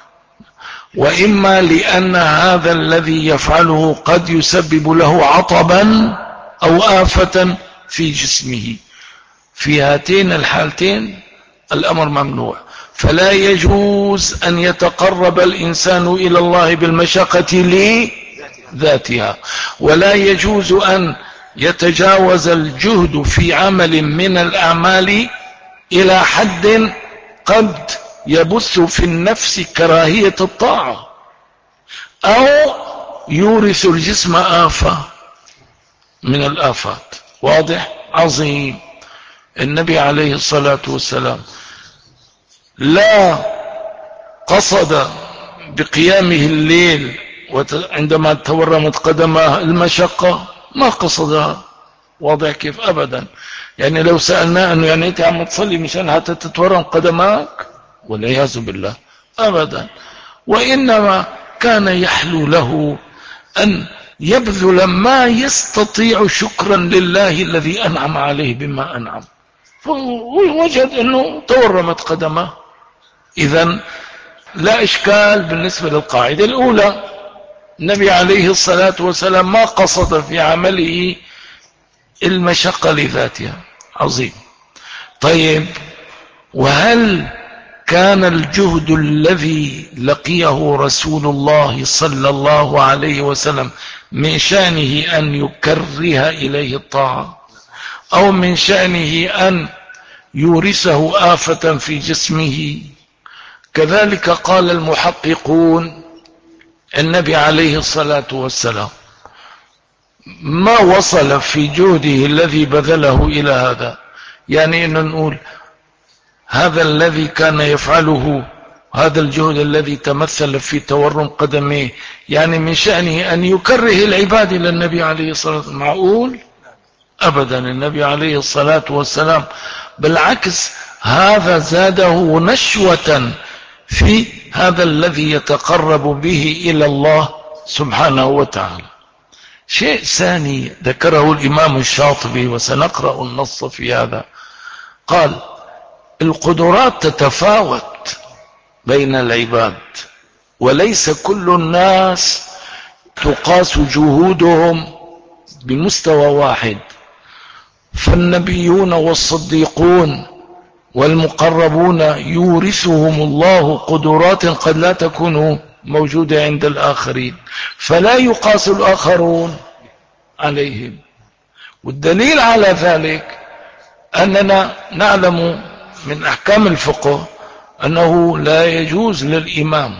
وإما لأن هذا الذي يفعله قد يسبب له عطبا أو آفة في جسمه. في هاتين الحالتين الأمر ممنوع. فلا يجوز أن يتقرب الإنسان إلى الله بالمشقة لذاتها، ولا يجوز أن يتجاوز الجهد في عمل من الأعمال إلى حد قد يبث في النفس كراهية الطاعة أو يورث الجسم آفة من الآفات. واضح؟ عظيم. النبي عليه الصلاة والسلام لا قصد بقيامه الليل عندما تورمت قدماه المشقة ما قصدها. واضح كيف؟ أبدا. يعني لو سألناه أنه يعني أنت عم تصلي مشان حتى تتورم قدماك، والعياذ بالله، أبدا. وإنما كان يحلو له أن يبذل ما يستطيع شكرا لله الذي أنعم عليه بما أنعم، فوجد أنه تورمت قدمه. إذن لا إشكال بالنسبة للقاعدة الأولى. النبي عليه الصلاة والسلام ما قصد في عمله المشقة لذاتها. عظيم. طيب، وهل كان الجهد الذي لقيه رسول الله صلى الله عليه وسلم من شأنه أن يكره إليه الطاعة، أو من شأنه أن يورثه آفة في جسمه؟ كذلك قال المحققون النبي عليه الصلاة والسلام ما وصل في جهده الذي بذله إلى هذا. يعني أن نقول هذا الذي كان يفعله، هذا الجهد الذي تمثل في تورم قدميه، يعني من شأنه أن يكره العباد إلى النبي عليه الصلاة والسلام؟ معقول؟ أبدا. النبي عليه الصلاة والسلام بالعكس هذا زاده نشوة في هذا الذي يتقرب به إلى الله سبحانه وتعالى. شيء ثاني ذكره الإمام الشاطبي وسنقرأ النص في هذا، قال القدرات تتفاوت بين العباد، وليس كل الناس تقاس جهودهم بمستوى واحد. فالنبيون والصديقون والمقربون يورثهم الله قدرات قد لا تكون موجودة عند الآخرين، فلا يقاس الآخرون عليهم. والدليل على ذلك أننا نعلم من أحكام الفقه أنه لا يجوز للإمام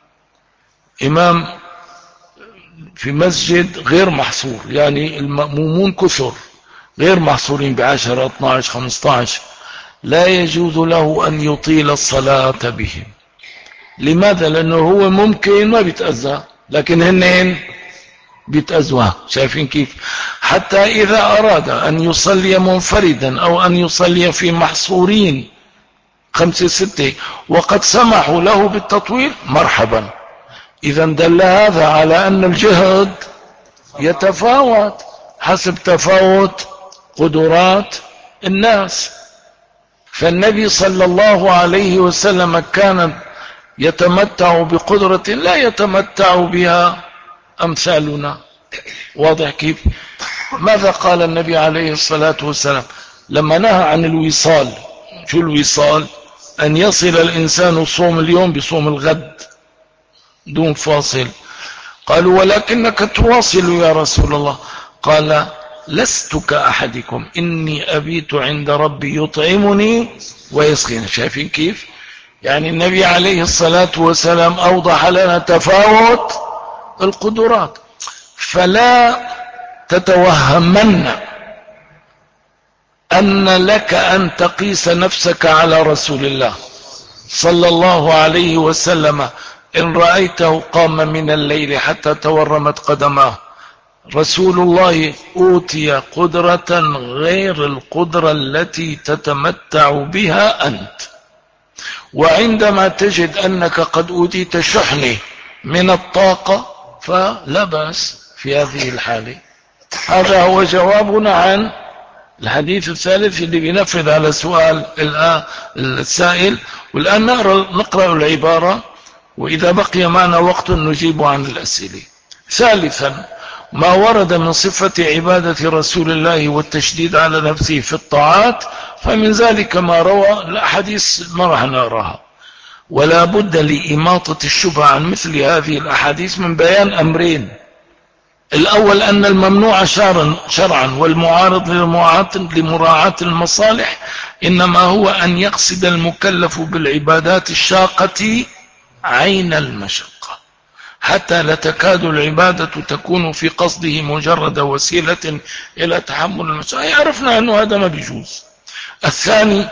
في مسجد غير محصور، يعني المأمومون كثر غير محصورين ب10 12 15، لا يجوز له أن يطيل الصلاة بهم. لماذا؟ لأنه هو ممكن ما بيتأذى، لكن هنين بيتأذوا. شايفين كيف؟ حتى إذا أراد أن يصلي منفردا أو أن يصلي في محصورين 5 6 وقد سمحوا له بالتطويل، مرحبا. إذا دل هذا على أن الجهد يتفاوت حسب تفاوت قدرات الناس. فالنبي صلى الله عليه وسلم كان يتمتع بقدرة لا يتمتع بها أمثالنا. واضح كيف؟ ماذا قال النبي عليه الصلاة والسلام لما نهى عن الوصال؟ شو الوصال؟ أن يصل الإنسان صوم اليوم بصوم الغد دون فاصل. قالوا ولكنك تواصل يا رسول الله. قال لست كأحدكم إني أبيت عند ربي يطعمني ويسقيني. شايفين كيف؟ يعني النبي عليه الصلاة والسلام أوضح لنا تفاوت القدرات. فلا تتوهمن أن لك أن تقيس نفسك على رسول الله صلى الله عليه وسلم. إن رأيته قام من الليل حتى تورمت قدماه. رسول الله أوتي قدرة غير القدرة التي تتمتع بها أنت. وعندما تجد أنك قد أوتيت شحنة من الطاقة فلا بأس في هذه الحالة. هذا هو جوابنا عن الحديث الثالث اللي بينفذ على سؤال السائل. والآن نقرأ العبارة، وإذا بقي معنا وقت نجيب عن الأسئلة. ثالثا، ما ورد من صفة عبادة رسول الله والتشديد على نفسه في الطاعات، فمن ذلك ما روى الأحاديث ما راح نراها. ولا بد لإماطة الشبهة عن مثل هذه الأحاديث من بيان أمرين: الأول أن الممنوع شرعا والمعارض لمراعاة المصالح إنما هو أن يقصد المكلف بالعبادات الشاقة عين المشقة، حتى لا تكاد العبادة تكون في قصده مجرد وسيلة إلى تحمل المشقة. عرفنا أنه هذا ما بيجوز. الثاني،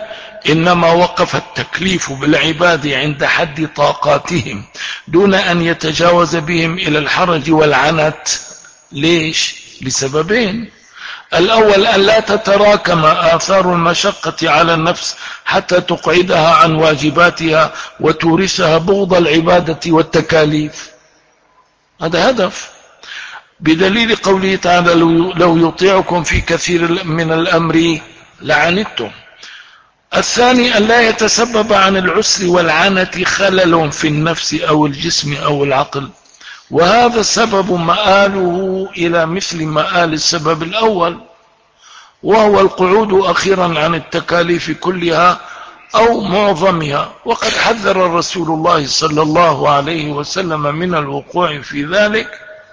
إنما وقف التكليف بالعباد عند حد طاقاتهم دون أن يتجاوز بهم إلى الحرج والعنت. ليش؟ لسببين: الأول أن لا تتراكم آثار المشقة على النفس حتى تقعدها عن واجباتها وتورثها بغض العبادة والتكاليف، هذا هدف، بدليل قوله تعالى: لو يطيعكم في كثير من الأمر لعنتم. الثاني أن لا يتسبب عن العسر والعنة خلل في النفس أو الجسم أو العقل، وهذا السبب مآله إلى مثل مآل السبب الأول، وهو القعود أخيرا عن التكاليف كلها أو معظمها. وقد حذر رسول الله صلى الله عليه وسلم من الوقوع في ذلك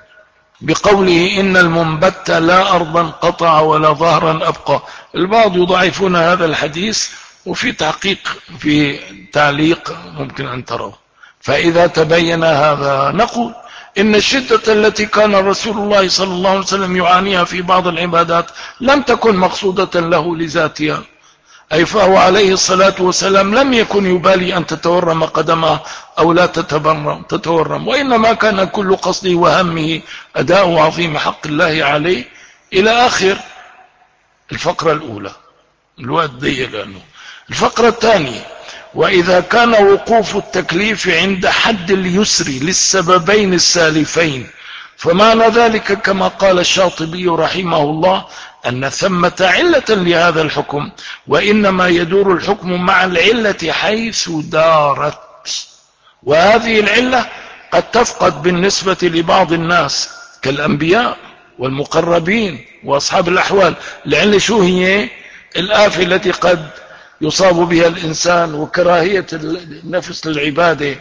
بقوله: إن المنبت لا أرضا قطع ولا ظهرا أبقى. البعض يضعفون هذا الحديث، وفي تحقيق في تعليق ممكن أن تروا. فإذا تبين هذا نقول إن الشدة التي كان رسول الله صلى الله عليه وسلم يعانيها في بعض العبادات لم تكن مقصودة له لذاتها، أي فهو عليه الصلاة والسلام لم يكن يبالي أن تتورم قدمه أو لا تتورم، وإنما كان كل قصده وهمه أداء عظيم حق الله عليه، إلى آخر الفقرة الأولى. الوقت ضيق لأنه الفقرة الثانية: وإذا كان وقوف التكليف عند حد اليسر للسببين السالفين، فمعنى ذلك كما قال الشاطبي رحمه الله أن ثمة علة لهذا الحكم، وإنما يدور الحكم مع العلة حيث دارت، وهذه العلة قد تفقد بالنسبة لبعض الناس كالأنبياء والمقربين وأصحاب الأحوال. العلة شو هي؟ الآفة التي قد يصاب بها الإنسان وكراهية النفس للعبادة،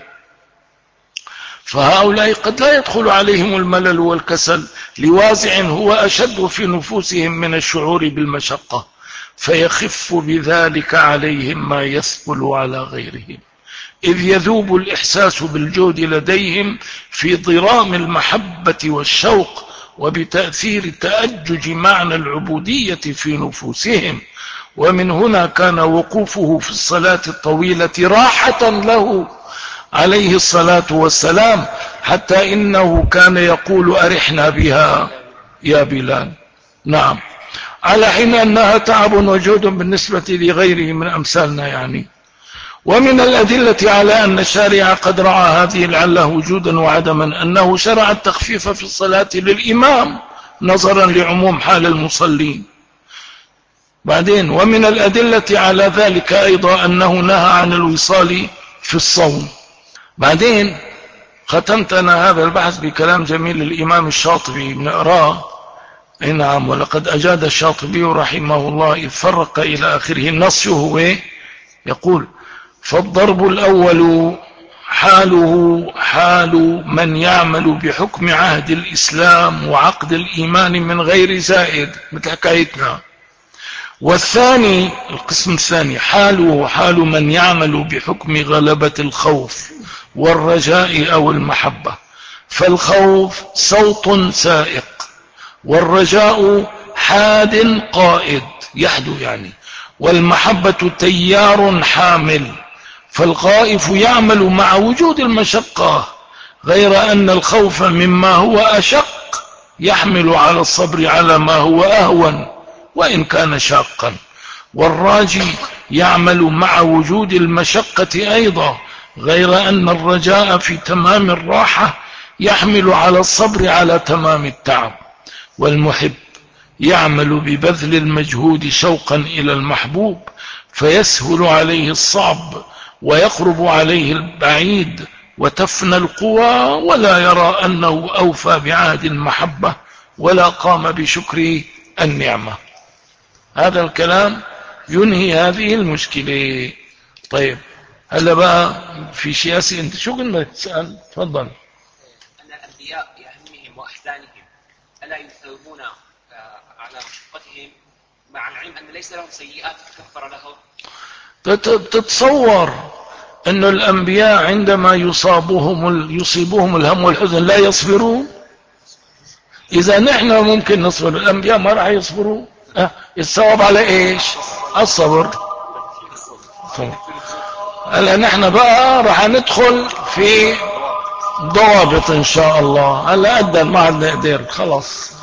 فهؤلاء قد لا يدخل عليهم الملل والكسل لوازع هو أشد في نفوسهم من الشعور بالمشقة، فيخف بذلك عليهم ما يثقل على غيرهم، إذ يذوب الإحساس بالجهد لديهم في ضرام المحبة والشوق، وبتأثير تأجج معنى العبودية في نفوسهم. ومن هنا كان وقوفه في الصلاة الطويلة راحة له عليه الصلاة والسلام، حتى إنه كان يقول: أرحنا بها يا بلال. نعم، على حين أنها تعب وجهد بالنسبة لغيره من أمثالنا يعني. ومن الأدلة على أن الشارع قد رعى هذه العلة وجودا وعدما أنه شرع التخفيف في الصلاة للإمام نظرا لعموم حال المصلين. بعدين: ومن الأدلة على ذلك أيضا أنه نهى عن الوصال في الصوم. بعدين ختمت أنا هذا البحث بكلام جميل للإمام الشاطبي بنقراه. نعم، ولقد أجاد الشاطبي رحمه الله إذ فرق إلى آخره. النص هو يقول: فالضرب الأول حاله حال من يعمل بحكم عهد الإسلام وعقد الإيمان من غير زائد مثل حكايتنا. والثاني القسم الثاني حاله حال من يعمل بحكم غلبة الخوف والرجاء أو المحبة، فالخوف صوت سائق، والرجاء حاد قائد يحدو يعني، والمحبة تيار حامل. فالخائف يعمل مع وجود المشقة، غير أن الخوف مما هو أشق يحمل على الصبر على ما هو أهون وإن كان شاقا. والراجي يعمل مع وجود المشقة أيضا، غير أن الرجاء في تمام الراحة يحمل على الصبر على تمام التعب. والمحب يعمل ببذل المجهود شوقا إلى المحبوب، فيسهل عليه الصعب ويقرب عليه البعيد وتفنى القوى، ولا يرى أنه أوفى بعهد المحبة ولا قام بشكر النعمة. هذا الكلام ينهي هذه المشكلة. طيب هلا بقى في شيء أسئلة، أنت شو قلنا تسأل؟ تفضل. أن الأنبياء بأهمهم وأحسانهم ألا يثوبون على مشقتهم مع العلم أن ليس لهم سيئات تكفر لهم؟ تتصور أن الأنبياء عندما يصيبهم الهم والحزن لا يصبرون؟ إذا نحن ممكن نصبر، الأنبياء ما راح يصبروا. الثواب على إيش؟ الصبر. مفهوم. هلا نحن بقى راح ندخل في ضوابط ان شاء الله. هلا أدى ما عاد نقدر خلاص.